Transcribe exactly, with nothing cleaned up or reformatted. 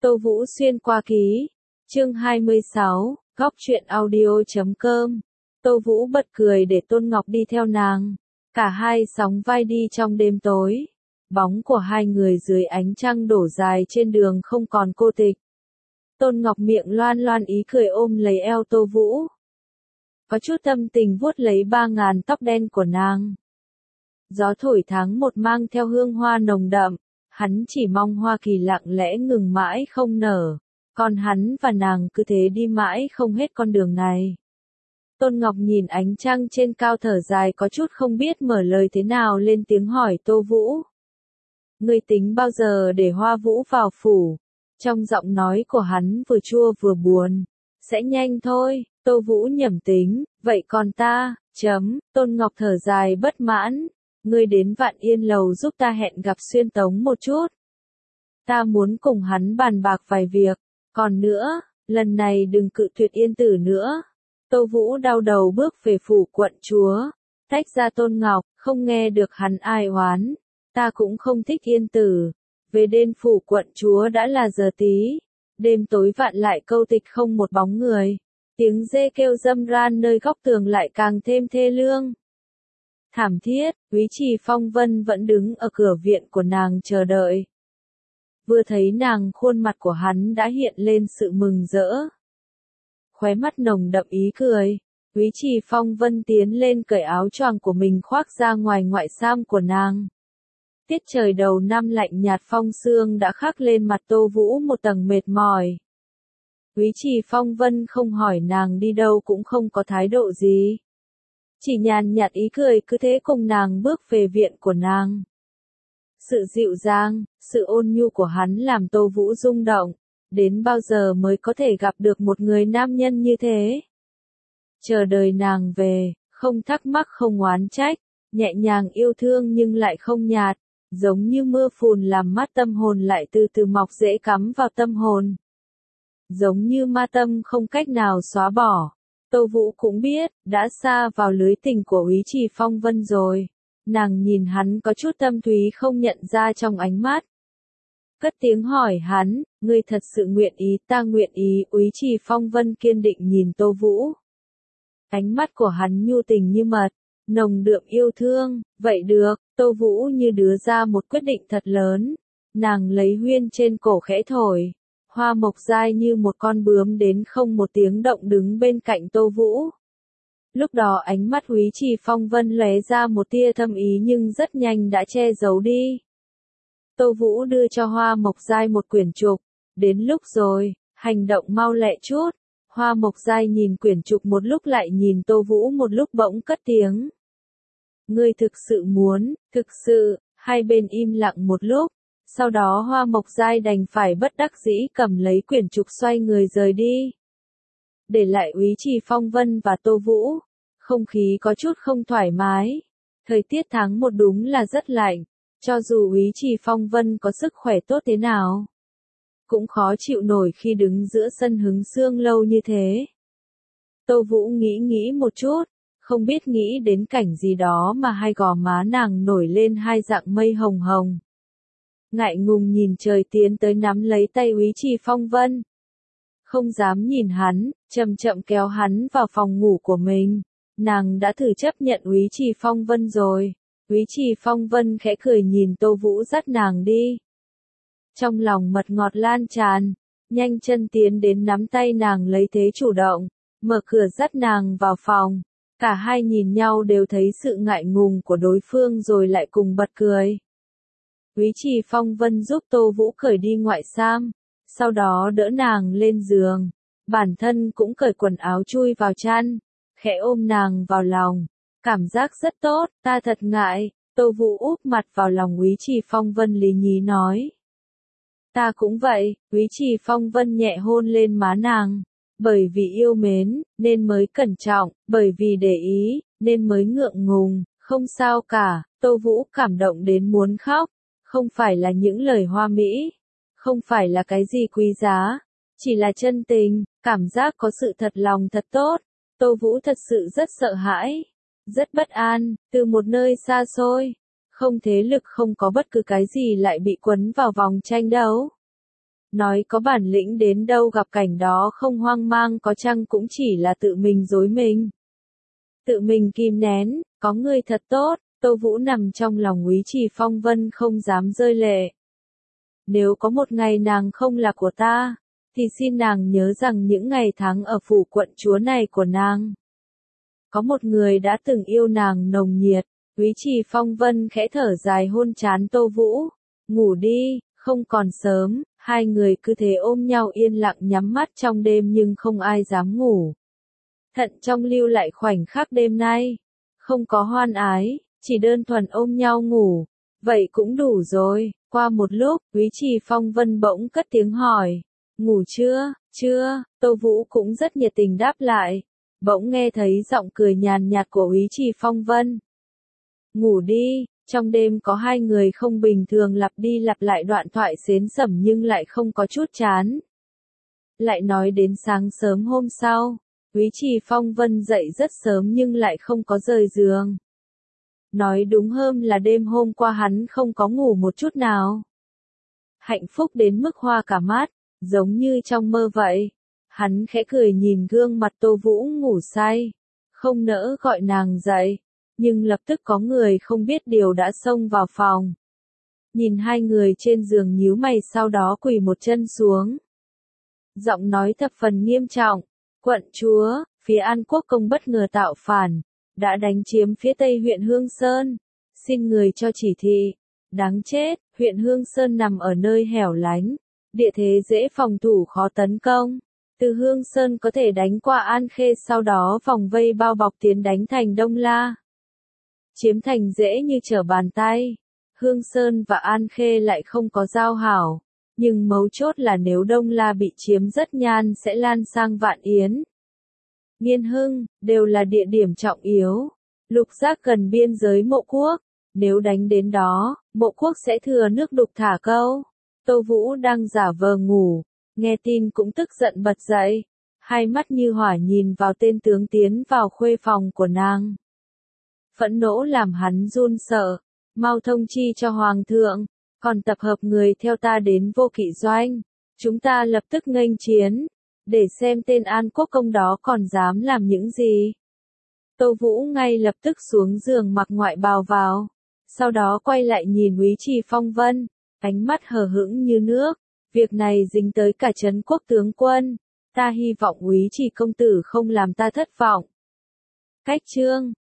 Tô Vũ xuyên qua ký. Chương hai mươi sáu, góc truyện audio chấm com. Tô Vũ bật cười để Tôn Ngọc đi theo nàng. Cả hai sóng vai đi trong đêm tối. Bóng của hai người dưới ánh trăng đổ dài trên đường không còn cô tịch. Tôn Ngọc miệng loan loan ý cười ôm lấy eo Tô Vũ. Có chút tâm tình vuốt lấy ba ngàn tóc đen của nàng. Gió thổi tháng một mang theo hương hoa nồng đậm. Hắn chỉ mong hoa kỳ lặng lẽ ngừng mãi không nở. Còn hắn và nàng cứ thế đi mãi không hết con đường này. Tôn Ngọc nhìn ánh trăng trên cao thở dài có chút không biết mở lời thế nào lên tiếng hỏi Tô Vũ. Ngươi tính bao giờ để Hoa Vũ vào phủ? Trong giọng nói của hắn vừa chua vừa buồn. Sẽ nhanh thôi, Tô Vũ nhẩm tính, vậy còn ta, chấm, Tôn Ngọc thở dài bất mãn. Ngươi đến Vạn Yên Lầu giúp ta hẹn gặp Xuyên Tống một chút. Ta muốn cùng hắn bàn bạc vài việc. Còn nữa, lần này đừng cự tuyệt Yên Tử nữa. Tô Vũ đau đầu bước về phủ quận chúa. Tách ra Tôn Ngọc, không nghe được hắn ai oán. Ta cũng không thích Yên Tử. Về đêm phủ quận chúa đã là giờ tí. Đêm tối vạn lại câu tịch không một bóng người. Tiếng dê kêu râm ran nơi góc tường lại càng thêm thê lương. Thảm thiết, Úy Trì Phong Vân vẫn đứng ở cửa viện của nàng chờ đợi. Vừa thấy nàng khuôn mặt của hắn đã hiện lên sự mừng rỡ. Khóe mắt nồng đậm ý cười, Úy Trì Phong Vân tiến lên cởi áo choàng của mình khoác ra ngoài ngoại sam của nàng. Tiết trời đầu năm lạnh nhạt phong sương đã khắc lên mặt Tô Vũ một tầng mệt mỏi. Úy Trì Phong Vân không hỏi nàng đi đâu cũng không có thái độ gì. Chỉ nhàn nhạt ý cười cứ thế cùng nàng bước về viện của nàng. Sự dịu dàng, sự ôn nhu của hắn làm Tô Vũ rung động. Đến bao giờ mới có thể gặp được một người nam nhân như thế? Chờ đợi nàng về, không thắc mắc không oán trách, nhẹ nhàng yêu thương nhưng lại không nhạt, giống như mưa phùn làm mát tâm hồn lại từ từ mọc rễ cắm vào tâm hồn. Giống như ma tâm không cách nào xóa bỏ. Tô Vũ cũng biết, đã xa vào lưới tình của Úy Trì Phong Vân rồi. Nàng nhìn hắn có chút tâm thúy không nhận ra trong ánh mắt. Cất tiếng hỏi hắn, ngươi thật sự nguyện ý, ta nguyện ý. Úy Trì Phong Vân kiên định nhìn Tô Vũ. Ánh mắt của hắn nhu tình như mật, nồng đượm yêu thương. Vậy được, Tô Vũ như đưa ra một quyết định thật lớn. Nàng lấy huyên trên cổ khẽ thổi. Hoa mộc dai như một con bướm đến không một tiếng động đứng bên cạnh Tô Vũ. Lúc đó ánh mắt Úy Trì Phong Vân lóe ra một tia thâm ý nhưng rất nhanh đã che giấu đi. Tô Vũ đưa cho Hoa mộc dai một quyển trục. Đến lúc rồi, hành động mau lẹ chút. Hoa mộc dai nhìn quyển trục một lúc lại nhìn Tô Vũ một lúc bỗng cất tiếng. Ngươi thực sự muốn, thực sự, hai bên im lặng một lúc. Sau đó Hoa mộc dai đành phải bất đắc dĩ cầm lấy quyển trục xoay người rời đi. Để lại Úy Trì Phong Vân và Tô Vũ. Không khí có chút không thoải mái. Thời tiết tháng một đúng là rất lạnh. Cho dù Úy Trì Phong Vân có sức khỏe tốt thế nào, cũng khó chịu nổi khi đứng giữa sân hứng sương lâu như thế. Tô Vũ nghĩ nghĩ một chút. Không biết nghĩ đến cảnh gì đó mà hai gò má nàng nổi lên hai dạng mây hồng hồng. Ngại ngùng nhìn trời tiến tới nắm lấy tay Úy Trì Phong Vân. Không dám nhìn hắn, chậm chậm kéo hắn vào phòng ngủ của mình. Nàng đã thử chấp nhận Úy Trì Phong Vân rồi. Úy Trì Phong Vân khẽ cười nhìn Tô Vũ dắt nàng đi. Trong lòng mật ngọt lan tràn, nhanh chân tiến đến nắm tay nàng lấy thế chủ động, mở cửa dắt nàng vào phòng. Cả hai nhìn nhau đều thấy sự ngại ngùng của đối phương rồi lại cùng bật cười. Úy Trì Phong Vân giúp Tô Vũ cởi đi ngoại sam, sau đó đỡ nàng lên giường, bản thân cũng cởi quần áo chui vào chăn, khẽ ôm nàng vào lòng, cảm giác rất tốt, ta thật ngại. Tô Vũ úp mặt vào lòng Úy Trì Phong Vân lý nhí nói. Ta cũng vậy. Úy Trì Phong Vân nhẹ hôn lên má nàng, bởi vì yêu mến, nên mới cẩn trọng, bởi vì để ý, nên mới ngượng ngùng, không sao cả. Tô Vũ cảm động đến muốn khóc. Không phải là những lời hoa mỹ, không phải là cái gì quý giá, chỉ là chân tình, cảm giác có sự thật lòng thật tốt. Tô Vũ thật sự rất sợ hãi, rất bất an, từ một nơi xa xôi, không thế lực không có bất cứ cái gì lại bị quấn vào vòng tranh đấu. Nói có bản lĩnh đến đâu gặp cảnh đó không hoang mang có chăng cũng chỉ là tự mình dối mình. Tự mình kìm nén, có người thật tốt, Tô Vũ nằm trong lòng Úy Trì Phong Vân không dám rơi lệ. Nếu có một ngày nàng không là của ta, thì xin nàng nhớ rằng những ngày tháng ở phủ quận chúa này của nàng. Có một người đã từng yêu nàng nồng nhiệt, Úy Trì Phong Vân khẽ thở dài hôn trán Tô Vũ. Ngủ đi, không còn sớm, hai người cứ thế ôm nhau yên lặng nhắm mắt trong đêm nhưng không ai dám ngủ. Thận trong lưu lại khoảnh khắc đêm nay, không có hoan ái, chỉ đơn thuần ôm nhau ngủ, vậy cũng đủ rồi. Qua một lúc, Úy Trì Phong Vân bỗng cất tiếng hỏi, ngủ chưa, chưa, Tô Vũ cũng rất nhiệt tình đáp lại, bỗng nghe thấy giọng cười nhàn nhạt của Úy Trì Phong Vân. Ngủ đi, trong đêm có hai người không bình thường lặp đi lặp lại đoạn thoại xến xẩm nhưng lại không có chút chán. Lại nói đến sáng sớm hôm sau, Úy Trì Phong Vân dậy rất sớm nhưng lại không có rời giường. Nói đúng hơn là đêm hôm qua hắn không có ngủ một chút nào. Hạnh phúc đến mức hoa cả mắt, giống như trong mơ vậy. Hắn khẽ cười nhìn gương mặt Tô Vũ ngủ say, không nỡ gọi nàng dậy, nhưng lập tức có người không biết điều đã xông vào phòng. Nhìn hai người trên giường nhíu mày sau đó quỳ một chân xuống. Giọng nói thập phần nghiêm trọng, quận chúa, phía An Quốc công bất ngờ tạo phản, đã đánh chiếm phía tây huyện Hương Sơn, xin người cho chỉ thị. Đáng chết, huyện Hương Sơn nằm ở nơi hẻo lánh, địa thế dễ phòng thủ khó tấn công. Từ Hương Sơn có thể đánh qua An Khê sau đó vòng vây bao bọc tiến đánh thành Đông La. Chiếm thành dễ như trở bàn tay. Hương Sơn và An Khê lại không có giao hảo, nhưng mấu chốt là nếu Đông La bị chiếm rất nhanh sẽ lan sang Vạn Yến, Nghiên Hưng, đều là địa điểm trọng yếu. Lục Giác gần biên giới Mộ Quốc, nếu đánh đến đó, Mộ Quốc sẽ thừa nước đục thả câu. Tô Vũ đang giả vờ ngủ, nghe tin cũng tức giận bật dậy, hai mắt như hỏa nhìn vào tên tướng tiến vào khuê phòng của nàng. Phẫn nộ làm hắn run sợ, mau thông chi cho Hoàng thượng, còn tập hợp người theo ta đến Vô Kỵ Doanh, chúng ta lập tức nghênh chiến, để xem tên An Quốc công đó còn dám làm những gì. Tô Vũ ngay lập tức xuống giường mặc ngoại bào vào, sau đó quay lại nhìn Úy Trì Phong Vân, ánh mắt hờ hững như nước, việc này dính tới cả Trấn Quốc tướng quân, ta hy vọng Úy Trì công tử không làm ta thất vọng. Cách chương